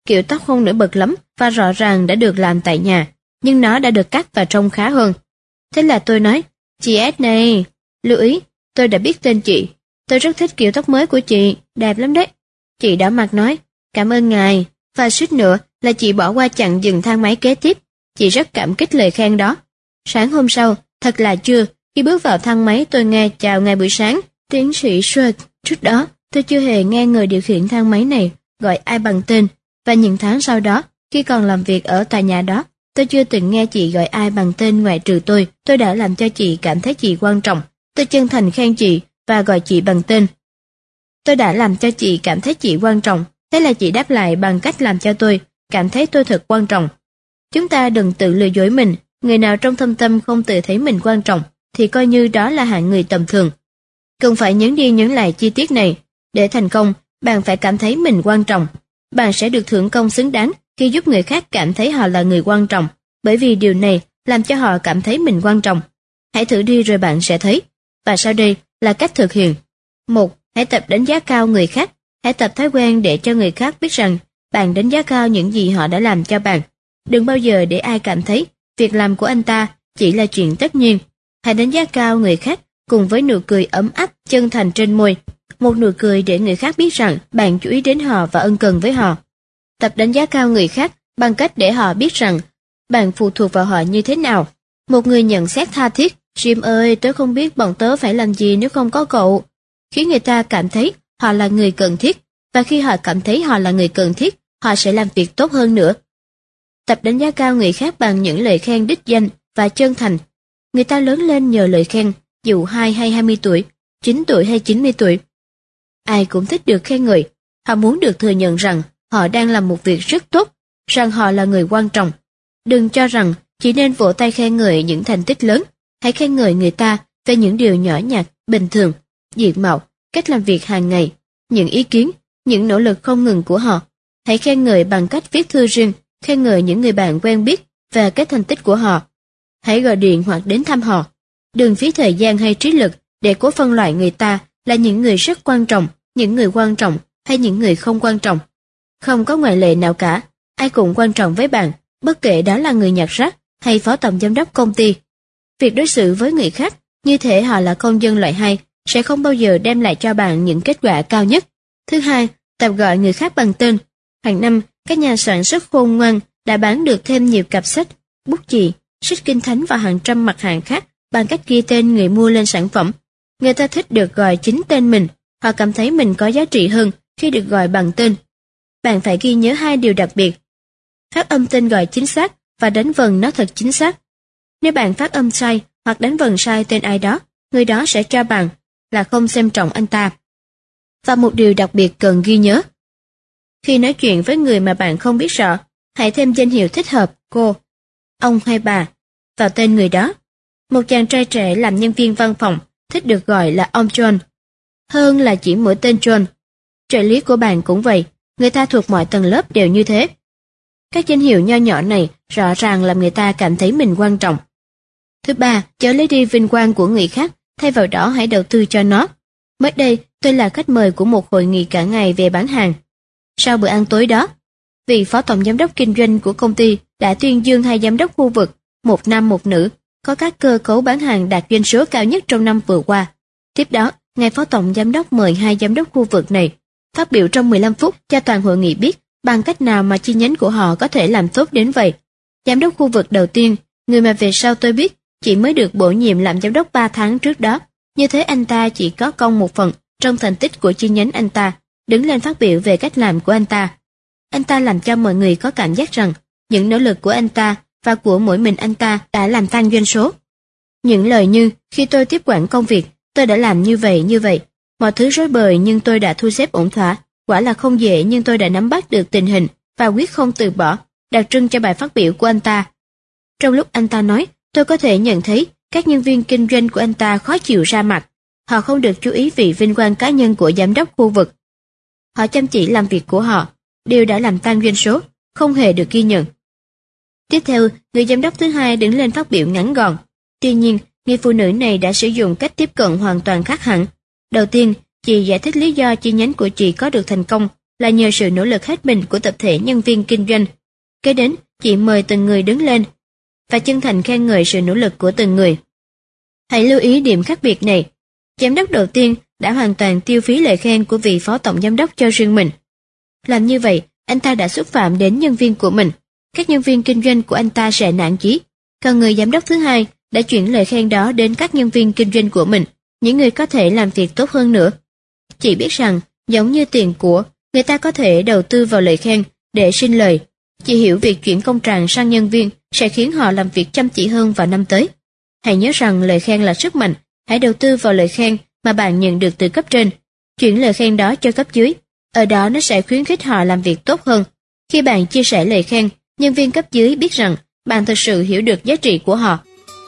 kiểu tóc không nổi bật lắm và rõ ràng đã được làm tại nhà, nhưng nó đã được cắt và trông khá hơn. Thế là tôi nói, chị S này, lưu ý, tôi đã biết tên chị, tôi rất thích kiểu tóc mới của chị, đẹp lắm đấy. Chị đỏ mặt nói, cảm ơn ngài, và suýt nữa là chị bỏ qua chặn dừng thang máy kế tiếp. Chị rất cảm kích lời khen đó. Sáng hôm sau, thật là trưa, khi bước vào thang máy tôi nghe chào ngày buổi sáng, tiến sĩ Schwartz. Trước đó, tôi chưa hề nghe người điều khiển thang máy này gọi ai bằng tên, và những tháng sau đó, khi còn làm việc ở tòa nhà đó, tôi chưa từng nghe chị gọi ai bằng tên ngoại trừ tôi. Tôi đã làm cho chị cảm thấy chị quan trọng. Tôi chân thành khen chị và gọi chị bằng tên. Tôi đã làm cho chị cảm thấy chị quan trọng, thế là chị đáp lại bằng cách làm cho tôi cảm thấy tôi thật quan trọng. Chúng ta đừng tự lừa dối mình, người nào trong thâm tâm không tự thấy mình quan trọng, thì coi như đó là hạng người tầm thường. Cần phải nhấn đi nhấn lại chi tiết này. Để thành công, bạn phải cảm thấy mình quan trọng. Bạn sẽ được thưởng công xứng đáng khi giúp người khác cảm thấy họ là người quan trọng, bởi vì điều này làm cho họ cảm thấy mình quan trọng. Hãy thử đi rồi bạn sẽ thấy. Và sau đây là cách thực hiện. Một. Hãy tập đánh giá cao người khác. Hãy tập thói quen để cho người khác biết rằng bạn đánh giá cao những gì họ đã làm cho bạn. Đừng bao giờ để ai cảm thấy việc làm của anh ta chỉ là chuyện tất nhiên. Hãy đánh giá cao người khác cùng với nụ cười ấm áp, chân thành trên môi. Một nụ cười để người khác biết rằng bạn chú ý đến họ và ân cần với họ. Tập đánh giá cao người khác bằng cách để họ biết rằng bạn phụ thuộc vào họ như thế nào. Một người nhận xét tha thiết, Jim ơi, tớ không biết bọn tớ phải làm gì nếu không có cậu. Khiến người ta cảm thấy họ là người cần thiết, và khi họ cảm thấy họ là người cần thiết, họ sẽ làm việc tốt hơn nữa. Tập đánh giá cao người khác bằng những lời khen đích danh và chân thành. Người ta lớn lên nhờ lời khen, dù hai hay hai mươi tuổi, chín tuổi hay chín mươi tuổi. Ai cũng thích được khen ngợi, họ muốn được thừa nhận rằng họ đang làm một việc rất tốt, rằng họ là người quan trọng. Đừng cho rằng chỉ nên vỗ tay khen ngợi những thành tích lớn, hãy khen ngợi người ta về những điều nhỏ nhặt, bình thường, diện mạo, cách làm việc hàng ngày, những ý kiến, những nỗ lực không ngừng của họ. Hãy khen ngợi bằng cách viết thư riêng, khen ngợi những người bạn quen biết về các thành tích của họ. Hãy gọi điện hoặc đến thăm họ. Đừng phí thời gian hay trí lực để cố phân loại người ta là những người rất quan trọng, những người quan trọng hay những người không quan trọng. Không có ngoại lệ nào cả, ai cũng quan trọng với bạn, bất kể đó là người nhặt rác hay phó tổng giám đốc công ty. Việc đối xử với người khác như thể họ là công dân loại hai sẽ không bao giờ đem lại cho bạn những kết quả cao nhất. Thứ hai, tập gọi người khác bằng tên. Hàng năm, các nhà sản xuất khôn ngoan đã bán được thêm nhiều cặp sách, bút chì, sách kinh thánh và hàng trăm mặt hàng khác bằng cách ghi tên người mua lên sản phẩm. Người ta thích được gọi chính tên mình, họ cảm thấy mình có giá trị hơn khi được gọi bằng tên. Bạn phải ghi nhớ hai điều đặc biệt: phát âm tên gọi chính xác và đánh vần nó thật chính xác. Nếu bạn phát âm sai hoặc đánh vần sai tên ai đó, người đó sẽ cho bạn là không xem trọng anh ta. Và một điều đặc biệt cần ghi nhớ: khi nói chuyện với người mà bạn không biết rõ, hãy thêm danh hiệu thích hợp, cô, ông hay bà, vào tên người đó. Một chàng trai trẻ làm nhân viên văn phòng thích được gọi là ông John, hơn là chỉ mỗi tên John. Trợ lý của bạn cũng vậy, người ta thuộc mọi tầng lớp đều như thế. Các danh hiệu nho nhỏ này rõ ràng làm người ta cảm thấy mình quan trọng. Thứ ba, chớ lấy đi vinh quang của người khác, thay vào đó hãy đầu tư cho nó. Mới đây, tôi là khách mời của một hội nghị cả ngày về bán hàng. Sau bữa ăn tối đó, vị phó tổng giám đốc kinh doanh của công ty đã tuyên dương hai giám đốc khu vực, một nam một nữ, có các cơ cấu bán hàng đạt doanh số cao nhất trong năm vừa qua. Tiếp đó, ngài phó tổng giám đốc mời hai giám đốc khu vực này phát biểu trong mười lăm phút cho toàn hội nghị biết bằng cách nào mà chi nhánh của họ có thể làm tốt đến vậy. Giám đốc khu vực đầu tiên, người mà về sau tôi biết chỉ mới được bổ nhiệm làm giám đốc ba tháng trước đó, như thế anh ta chỉ có công một phần trong thành tích của chi nhánh anh ta, đứng lên phát biểu về cách làm của anh ta. Anh ta làm cho mọi người có cảm giác rằng những nỗ lực của anh ta và của mỗi mình anh ta đã làm tăng doanh số. Những lời như khi tôi tiếp quản công việc, tôi đã làm như vậy như vậy, mọi thứ rối bời nhưng tôi đã thu xếp ổn thỏa, quả là không dễ nhưng tôi đã nắm bắt được tình hình và quyết không từ bỏ, đặc trưng cho bài phát biểu của anh ta. Trong lúc anh ta nói, tôi có thể nhận thấy các nhân viên kinh doanh của anh ta khó chịu ra mặt. Họ không được chú ý vì vinh quang cá nhân của giám đốc khu vực. Họ chăm chỉ làm việc của họ, điều đã làm tăng doanh số, không hề được ghi nhận. Tiếp theo, người giám đốc thứ hai đứng lên phát biểu ngắn gọn. Tuy nhiên, người phụ nữ này đã sử dụng cách tiếp cận hoàn toàn khác hẳn. Đầu tiên, chị giải thích lý do chi nhánh của chị có được thành công là nhờ sự nỗ lực hết mình của tập thể nhân viên kinh doanh. Kế đến, chị mời từng người đứng lên và chân thành khen ngợi sự nỗ lực của từng người. Hãy lưu ý điểm khác biệt này. Giám đốc đầu tiên đã hoàn toàn tiêu phí lời khen của vị phó tổng giám đốc cho riêng mình. Làm như vậy, anh ta đã xúc phạm đến nhân viên của mình. Các nhân viên kinh doanh của anh ta sẽ nản chí. Còn người giám đốc thứ hai đã chuyển lời khen đó đến các nhân viên kinh doanh của mình, những người có thể làm việc tốt hơn nữa. Chị biết rằng, giống như tiền của, người ta có thể đầu tư vào lời khen để sinh lời. Chị hiểu việc chuyển công trạng sang nhân viên sẽ khiến họ làm việc chăm chỉ hơn vào năm tới. Hãy nhớ rằng lời khen là sức mạnh, hãy đầu tư vào lời khen mà bạn nhận được từ cấp trên. Chuyển lời khen đó cho cấp dưới, ở đó nó sẽ khuyến khích họ làm việc tốt hơn. Khi bạn chia sẻ lời khen, nhân viên cấp dưới biết rằng bạn thực sự hiểu được giá trị của họ.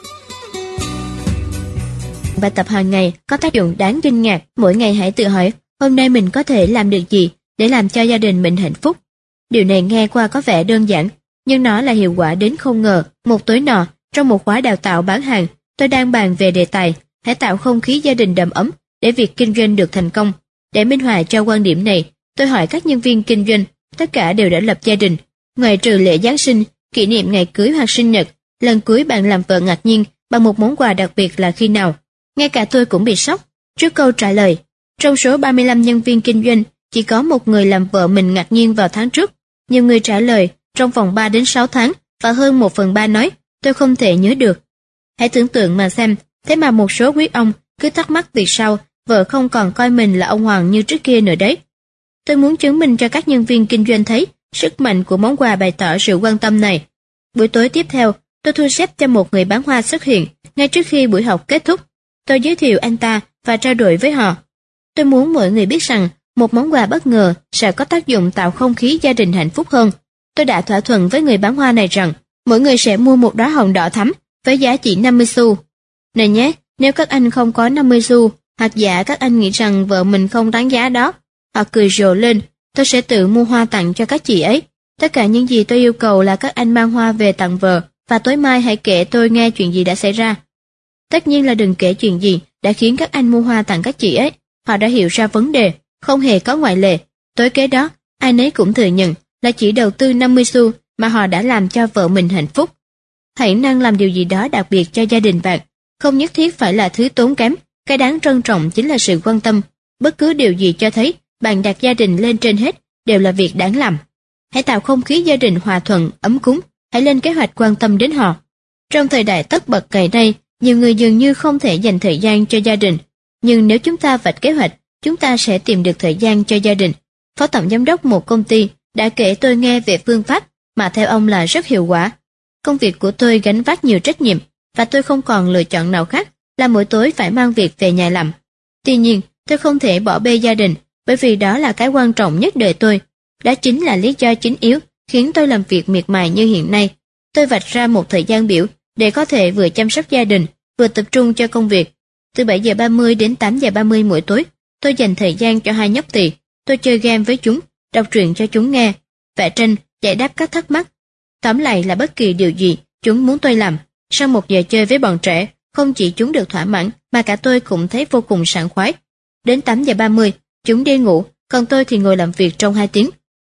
Bài tập hàng ngày có tác dụng đáng kinh ngạc. Mỗi ngày hãy tự hỏi, hôm nay mình có thể làm được gì để làm cho gia đình mình hạnh phúc. Điều này nghe qua có vẻ đơn giản, nhưng nó là hiệu quả đến không ngờ. Một tối nọ, trong một khóa đào tạo bán hàng, tôi đang bàn về đề tài hãy tạo không khí gia đình đầm ấm để việc kinh doanh được thành công. Để minh họa cho quan điểm này, tôi hỏi các nhân viên kinh doanh, tất cả đều đã lập gia đình. Ngoài trừ lễ Giáng sinh, kỷ niệm ngày cưới hoặc sinh nhật, lần cuối bạn làm vợ ngạc nhiên bằng một món quà đặc biệt là khi nào? Ngay cả tôi cũng bị sốc trước câu trả lời. Trong số ba mươi lăm nhân viên kinh doanh, chỉ có một người làm vợ mình ngạc nhiên vào tháng trước. Nhiều người trả lời trong vòng ba đến sáu tháng và hơn một phần ba nói tôi không thể nhớ được. Hãy tưởng tượng mà xem, thế mà một số quý ông cứ thắc mắc vì sao vợ không còn coi mình là ông hoàng như trước kia nữa đấy. Tôi muốn chứng minh cho các nhân viên kinh doanh thấy sức mạnh của món quà bày tỏ sự quan tâm này. Buổi tối tiếp theo, tôi thu xếp cho một người bán hoa xuất hiện ngay trước khi buổi học kết thúc. Tôi giới thiệu anh ta và trao đổi với họ. Tôi muốn mọi người biết rằng một món quà bất ngờ sẽ có tác dụng tạo không khí gia đình hạnh phúc hơn. Tôi đã thỏa thuận với người bán hoa này rằng mỗi người sẽ mua một đóa hồng đỏ thắm với giá chỉ năm mươi xu. Này nhé, nếu các anh không có năm mươi xu, hoặc giả các anh nghĩ rằng vợ mình không đáng giá đó, hoặc cười rộ lên, tôi sẽ tự mua hoa tặng cho các chị ấy. Tất cả những gì tôi yêu cầu là các anh mang hoa về tặng vợ, và tối mai hãy kể tôi nghe chuyện gì đã xảy ra. Tất nhiên là đừng kể chuyện gì đã khiến các anh mua hoa tặng các chị ấy. Họ đã hiểu ra vấn đề, không hề có ngoại lệ. Tối kế đó, ai nấy cũng thừa nhận là chỉ đầu tư năm mươi xu mà họ đã làm cho vợ mình hạnh phúc. Hãy năng làm điều gì đó đặc biệt cho gia đình bạn. Không nhất thiết phải là thứ tốn kém, cái đáng trân trọng chính là sự quan tâm. Bất cứ điều gì cho thấy bạn đặt gia đình lên trên hết đều là việc đáng làm. Hãy tạo không khí gia đình hòa thuận, ấm cúng, hãy lên kế hoạch quan tâm đến họ. Trong thời đại tất bật ngày nay, nhiều người dường như không thể dành thời gian cho gia đình, nhưng nếu chúng ta vạch kế hoạch, chúng ta sẽ tìm được thời gian cho gia đình. Phó tổng giám đốc một công ty đã kể tôi nghe về phương pháp mà theo ông là rất hiệu quả. Công việc của tôi gánh vác nhiều trách nhiệm và tôi không còn lựa chọn nào khác là mỗi tối phải mang việc về nhà làm. Tuy nhiên, tôi không thể bỏ bê gia đình bởi vì đó là cái quan trọng nhất đời tôi. Đó chính là lý do chính yếu khiến tôi làm việc miệt mài như hiện nay. Tôi vạch ra một thời gian biểu để có thể vừa chăm sóc gia đình, vừa tập trung cho công việc. Từ bảy giờ ba mươi đến tám giờ ba mươi mỗi tối, tôi dành thời gian cho hai nhóc tỳ. Tôi chơi game với chúng, đọc truyện cho chúng nghe, vẽ tranh, giải đáp các thắc mắc. Tóm lại là bất kỳ điều gì chúng muốn tôi làm. Sau một giờ chơi với bọn trẻ, không chỉ chúng được thỏa mãn mà cả tôi cũng thấy vô cùng sảng khoái. Đến tám giờ ba mươi, chúng đi ngủ, còn tôi thì ngồi làm việc trong hai tiếng.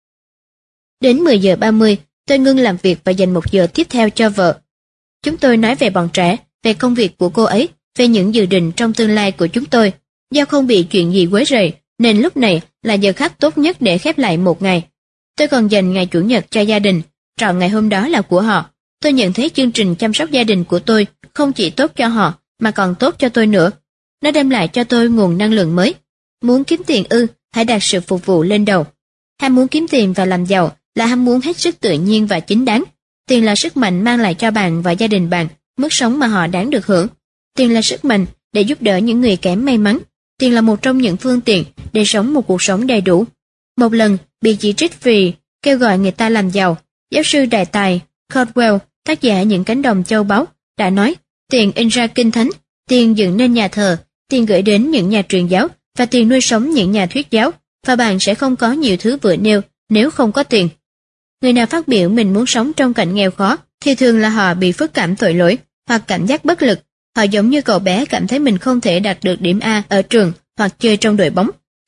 Đến mười giờ ba mươi, tôi ngưng làm việc và dành một giờ tiếp theo cho vợ. Chúng tôi nói về bọn trẻ, về công việc của cô ấy, về những dự định trong tương lai của chúng tôi. Do không bị chuyện gì quấy rầy, nên lúc này là giờ khắc tốt nhất để khép lại một ngày. Tôi còn dành ngày Chủ nhật cho gia đình, trọn ngày hôm đó là của họ. Tôi nhận thấy chương trình chăm sóc gia đình của tôi không chỉ tốt cho họ, mà còn tốt cho tôi nữa. Nó đem lại cho tôi nguồn năng lượng mới. Muốn kiếm tiền ư, hãy đặt sự phục vụ lên đầu. Ham muốn kiếm tiền và làm giàu là ham muốn hết sức tự nhiên và chính đáng. Tiền là sức mạnh mang lại cho bạn và gia đình bạn mức sống mà họ đáng được hưởng. Tiền là sức mạnh để giúp đỡ những người kém may mắn. Tiền là một trong những phương tiện để sống một cuộc sống đầy đủ. Một lần bị chỉ trích vì kêu gọi người ta làm giàu, giáo sư đại tài Caldwell, tác giả Những cánh đồng châu báu, đã nói: tiền in ra kinh thánh, tiền dựng nên nhà thờ, tiền gửi đến những nhà truyền giáo và tiền nuôi sống những nhà thuyết giáo, và bạn sẽ không có nhiều thứ vừa nêu nếu không có tiền. Người nào phát biểu mình muốn sống trong cảnh nghèo khó thì thường là họ bị phức cảm tội lỗi hoặc cảm giác bất lực. Họ giống như cậu bé cảm thấy mình không thể đạt được điểm A ở trường hoặc chơi trong đội bóng.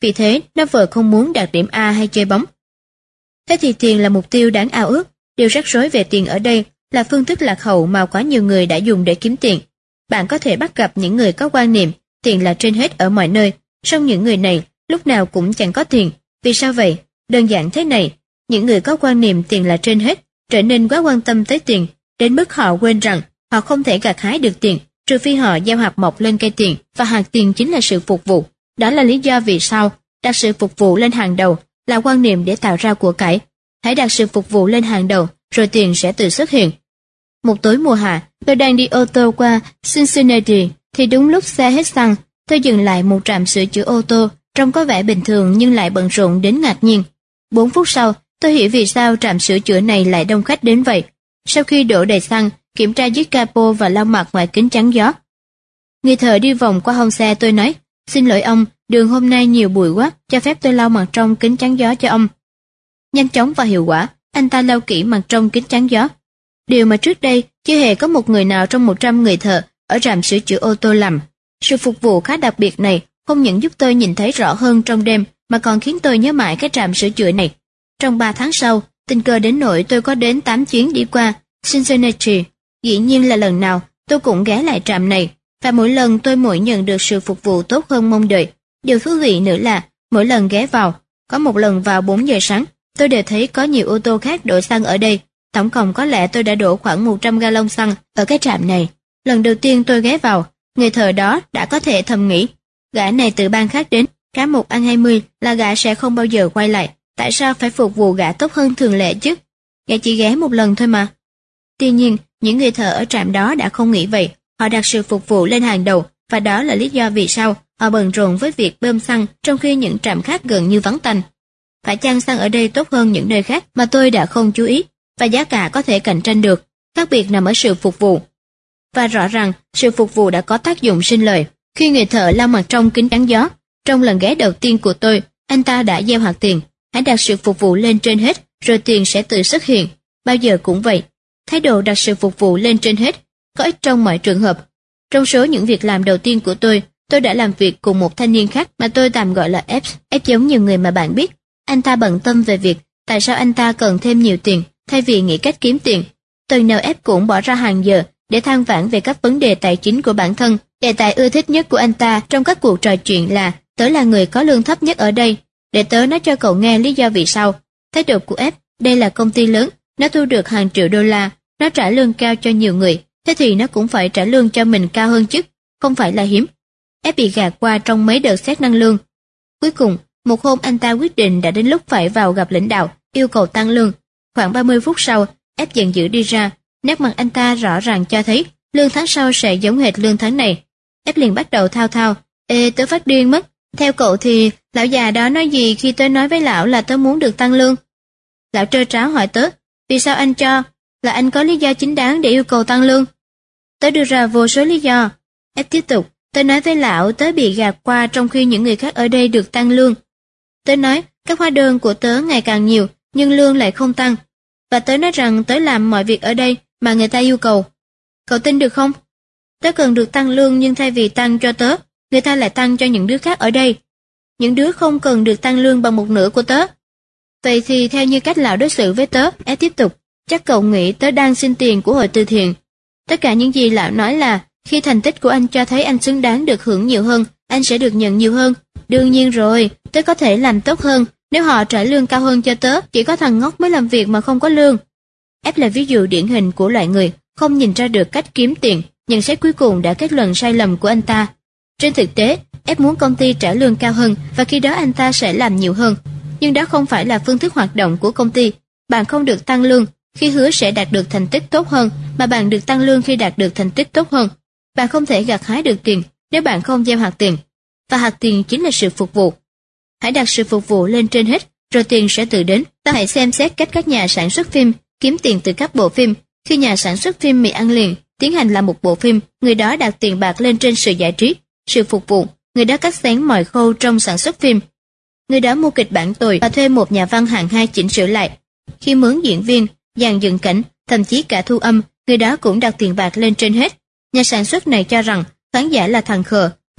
vì thế nó vừa không muốn đạt điểm A hay chơi bóng. Thế thì tiền là mục tiêu đáng ao ước. Điều rắc rối về tiền ở đây là phương thức lạc hậu mà quá nhiều người đã dùng để kiếm tiền. Bạn có thể bắt gặp những người có quan niệm tiền là trên hết ở mọi nơi, song những người này lúc nào cũng chẳng có tiền. Vì sao vậy? Đơn giản thế này, những người có quan niệm tiền là trên hết trở nên quá quan tâm tới tiền, đến mức họ quên rằng họ không thể gặt hái được tiền, trừ phi họ gieo hạt mọc lên cây tiền, và hạt tiền chính là sự phục vụ. Đó là lý do vì sao đặt sự phục vụ lên hàng đầu là quan niệm để tạo ra của cải. Hãy đặt sự phục vụ lên hàng đầu, rồi tiền sẽ tự xuất hiện. Một tối mùa hạ, tôi đang đi ô tô qua Cincinnati, thì đúng lúc xe hết xăng, tôi dừng lại một trạm sửa chữa ô tô, trông có vẻ bình thường nhưng lại bận rộn đến ngạc nhiên. Bốn phút sau, tôi hiểu vì sao trạm sửa chữa này lại đông khách đến vậy. Sau khi đổ đầy xăng, kiểm tra chiếc capo và lau mặt ngoài kính chắn gió, người thợ đi vòng qua hông xe. Tôi nói, xin lỗi ông, đường hôm nay nhiều bụi quá, cho phép tôi lau mặt trong kính chắn gió cho ông. Nhanh chóng và hiệu quả, anh ta lau kỹ mặt trong kính chắn gió. Điều mà trước đây chưa hề có một người nào trong một trăm người thợ ở trạm sửa chữa ô tô làm. Sự phục vụ khá đặc biệt này không những giúp tôi nhìn thấy rõ hơn trong đêm, mà còn khiến tôi nhớ mãi cái trạm sửa chữa này. Trong ba tháng sau, tình cờ đến nỗi tôi có đến tám chuyến đi qua Cincinnati. Dĩ nhiên là lần nào tôi cũng ghé lại trạm này, và mỗi lần tôi mỗi nhận được sự phục vụ tốt hơn mong đợi. Điều thú vị nữa là mỗi lần ghé vào, có một lần vào bốn giờ sáng, tôi đều thấy có nhiều ô tô khác đổ xăng ở đây. Tổng cộng có lẽ tôi đã đổ khoảng một trăm gallon xăng ở cái trạm này. Lần đầu tiên tôi ghé vào, người thợ đó đã có thể thầm nghĩ, gã này từ bang khác đến, cá một ăn hai mươi là gã sẽ không bao giờ quay lại. Tại sao phải phục vụ gã tốt hơn thường lệ chứ? Gã chỉ ghé một lần thôi mà. Tuy nhiên, những người thợ ở trạm đó đã không nghĩ vậy. Họ đặt sự phục vụ lên hàng đầu, và đó là lý do vì sao họ bận rộn với việc bơm xăng trong khi những trạm khác gần như vắng tanh. Phải chăng xăng ở đây tốt hơn những nơi khác mà tôi đã không chú ý, và giá cả có thể cạnh tranh được. Khác biệt nằm ở sự phục vụ. Và rõ ràng, sự phục vụ đã có tác dụng sinh lời. Khi người thợ lau mặt trong kính chắn gió, trong lần ghé đầu tiên của tôi, anh ta đã gieo hạt tiền. Hãy đặt sự phục vụ lên trên hết, rồi tiền sẽ tự xuất hiện. Bao giờ cũng vậy. Thái độ đặt sự phục vụ lên trên hết có ích trong mọi trường hợp. Trong số những việc làm đầu tiên của tôi, tôi đã làm việc cùng một thanh niên khác mà tôi tạm gọi là F. F giống nhiều người mà bạn biết. Anh ta bận tâm về việc tại sao anh ta cần thêm nhiều tiền thay vì nghĩ cách kiếm tiền. Tuần nào F cũng bỏ ra hàng giờ để than vãn về các vấn đề tài chính của bản thân. Đề tài ưa thích nhất của anh ta trong các cuộc trò chuyện là tớ là người có lương thấp nhất ở đây. Để tớ nói cho cậu nghe lý do vì sao. Thái độ của F, đây là công ty lớn, nó thu được hàng triệu đô la, nó trả lương cao cho nhiều người, thế thì nó cũng phải trả lương cho mình cao hơn chứ, không phải là hiếm. F bị gạt qua trong mấy đợt xét năng lương. Cuối cùng, một hôm anh ta quyết định đã đến lúc phải vào gặp lãnh đạo, yêu cầu tăng lương. Khoảng ba mươi phút sau, F giận dữ đi ra, nét mặt anh ta rõ ràng cho thấy lương tháng sau sẽ giống hệt lương tháng này. F liền bắt đầu thao thao, ê tớ phát điên mất, theo cậu thì lão già đó nói gì khi tớ nói với lão là tớ muốn được tăng lương? Lão trơ tráo hỏi tớ, vì sao anh cho, là anh có lý do chính đáng để yêu cầu tăng lương? Tớ đưa ra vô số lý do. F tiếp tục, tớ nói với lão tớ bị gạt qua trong khi những người khác ở đây được tăng lương. Tớ nói các hóa đơn của tớ ngày càng nhiều nhưng lương lại không tăng, và tớ nói rằng tớ làm mọi việc ở đây mà người ta yêu cầu. Cậu tin được không? Tớ cần được tăng lương nhưng thay vì tăng cho tớ, người ta lại tăng cho những đứa khác ở đây. Những đứa không cần được tăng lương bằng một nửa của tớ. Vậy thì theo như cách lão đối xử với tớ, F tiếp tục, chắc cậu nghĩ tớ đang xin tiền của hội từ thiện. Tất cả những gì lão nói là khi thành tích của anh cho thấy anh xứng đáng được hưởng nhiều hơn, anh sẽ được nhận nhiều hơn. Đương nhiên rồi, tớ có thể làm tốt hơn nếu họ trả lương cao hơn cho tớ, chỉ có thằng ngốc mới làm việc mà không có lương. F là ví dụ điển hình của loại người không nhìn ra được cách kiếm tiền. Nhận xét cuối cùng đã kết luận sai lầm của anh ta. Trên thực tế, F muốn công ty trả lương cao hơn và khi đó anh ta sẽ làm nhiều hơn. Nhưng đó không phải là phương thức hoạt động của công ty. Bạn không được tăng lương khi hứa sẽ đạt được thành tích tốt hơn, mà bạn được tăng lương khi đạt được thành tích tốt hơn. Bạn không thể gặt hái được tiền nếu bạn không gieo hạt tiền. Và hạt tiền chính là sự phục vụ. Hãy đặt sự phục vụ lên trên hết, rồi tiền sẽ tự đến. Ta hãy xem xét cách các nhà sản xuất phim kiếm tiền từ các bộ phim. Khi nhà sản xuất phim mì ăn liền tiến hành làm một bộ phim, người đó đặt tiền bạc lên trên sự giải trí, sự phục vụ. Người đó cắt xén mọi khâu trong sản xuất phim. Người đó mua kịch bản tồi và thuê một nhà văn hạng hai chỉnh sửa lại. Khi mướn diễn viên, dàn dựng cảnh, thậm chí cả thu âm, người đó cũng đặt tiền bạc lên trên hết. Nhà sản xuất này cho rằng khán giả là thằng khờ,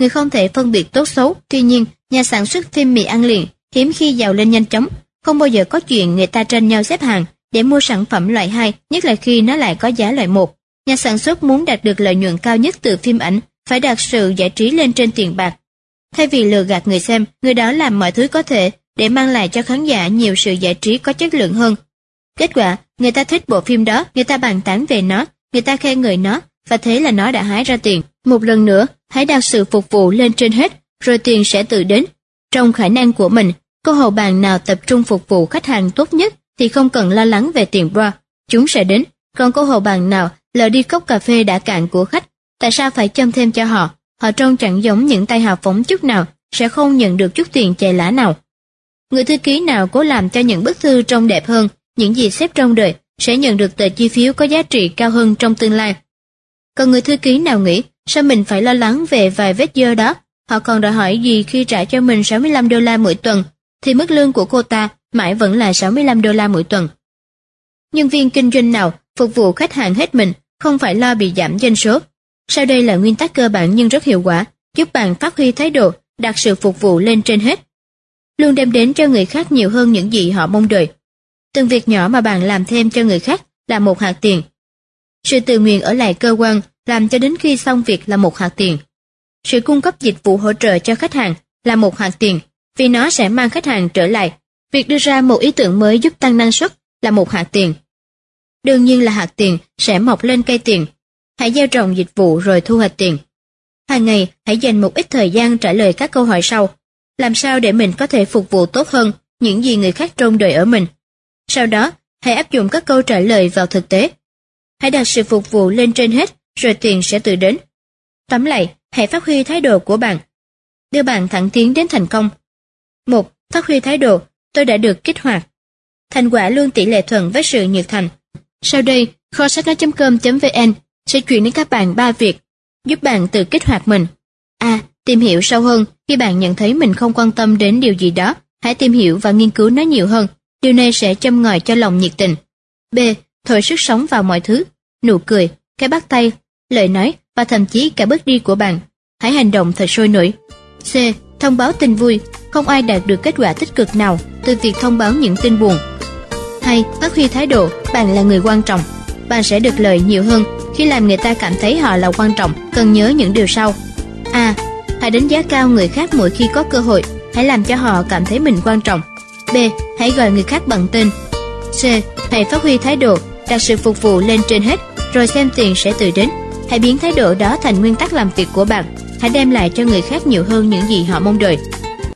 người không thể phân biệt tốt xấu. Tuy nhiên, nhà sản xuất phim mì ăn liền hiếm khi giàu lên nhanh chóng, không bao giờ có chuyện người ta tranh nhau xếp hàng để mua sản phẩm loại hai, nhất là khi nó lại có giá loại một. Nhà sản xuất muốn đạt được lợi nhuận cao nhất từ phim ảnh, phải đặt sự giải trí lên trên tiền bạc. Thay vì lừa gạt người xem, người đó làm mọi thứ có thể để mang lại cho khán giả nhiều sự giải trí có chất lượng hơn. Kết quả, người ta thích bộ phim đó, người ta bàn tán về nó, người ta khen ngợi nó, và thế là nó đã hái ra tiền. Một lần nữa, hãy đặt sự phục vụ lên trên hết, rồi tiền sẽ tự đến. Trong khả năng của mình, cô hầu bàn nào tập trung phục vụ khách hàng tốt nhất thì không cần lo lắng về tiền broa, chúng sẽ đến. Còn cô hầu bàn nào lờ đi cốc cà phê đã cạn của khách, tại sao phải châm thêm cho họ? Họ trông chẳng giống những tay hào phóng chút nào, sẽ không nhận được chút tiền chè lã nào. Người thư ký nào cố làm cho những bức thư trông đẹp hơn những gì xếp trong đời, sẽ nhận được tờ chi phiếu có giá trị cao hơn trong tương lai. Còn người thư ký nào nghĩ, sao mình phải lo lắng về vài vết dơ đó, họ còn đòi hỏi gì khi trả cho mình sáu mươi lăm đô la mỗi tuần, thì mức lương của cô ta mãi vẫn là sáu mươi lăm đô la mỗi tuần. Nhân viên kinh doanh nào phục vụ khách hàng hết mình, không phải lo bị giảm doanh số. Sau đây là nguyên tắc cơ bản nhưng rất hiệu quả, giúp bạn phát huy thái độ, đặt sự phục vụ lên trên hết. Luôn đem đến cho người khác nhiều hơn những gì họ mong đợi. Từng việc nhỏ mà bạn làm thêm cho người khác là một hạt tiền. Sự tự nguyện ở lại cơ quan làm cho đến khi xong việc là một hạt tiền. Sự cung cấp dịch vụ hỗ trợ cho khách hàng là một hạt tiền, vì nó sẽ mang khách hàng trở lại. Việc đưa ra một ý tưởng mới giúp tăng năng suất là một hạt tiền. Đương nhiên là hạt tiền sẽ mọc lên cây tiền. Hãy gieo trồng dịch vụ rồi thu hoạch tiền. Hàng ngày, hãy dành một ít thời gian trả lời các câu hỏi sau. Làm sao để mình có thể phục vụ tốt hơn những gì người khác trông đợi ở mình? Sau đó, hãy áp dụng các câu trả lời vào thực tế. Hãy đặt sự phục vụ lên trên hết, rồi tiền sẽ tự đến. Tóm lại, hãy phát huy thái độ của bạn, đưa bạn thẳng tiến đến thành công. một. Phát huy thái độ, tôi đã được kích hoạt. Thành quả luôn tỷ lệ thuận với sự nhiệt thành. Sau đây, kho sách nói chấm com chấm vn sẽ chuyển đến các bạn ba việc giúp bạn tự kích hoạt mình. A. Tìm hiểu sâu hơn. Khi bạn nhận thấy mình không quan tâm đến điều gì đó, hãy tìm hiểu và nghiên cứu nó nhiều hơn. Điều này sẽ châm ngòi cho lòng nhiệt tình. B. Thổi sức sống vào mọi thứ. Nụ cười, cái bắt tay, lời nói và thậm chí cả bước đi của bạn. Hãy hành động thật sôi nổi. C. Thông báo tin vui. Không ai đạt được kết quả tích cực nào từ việc thông báo những tin buồn. Hai. Phát huy thái độ, bạn là người quan trọng. Bạn sẽ được lợi nhiều hơn khi làm người ta cảm thấy họ là quan trọng. Cần nhớ những điều sau. A. Hãy đánh giá cao người khác mỗi khi có cơ hội. Hãy làm cho họ cảm thấy mình quan trọng. B. Hãy gọi người khác bằng tên. C. Hãy phát huy thái độ, đặt sự phục vụ lên trên hết, rồi xem tiền sẽ tự đến. Hãy biến thái độ đó thành nguyên tắc làm việc của bạn. Hãy đem lại cho người khác nhiều hơn những gì họ mong đợi.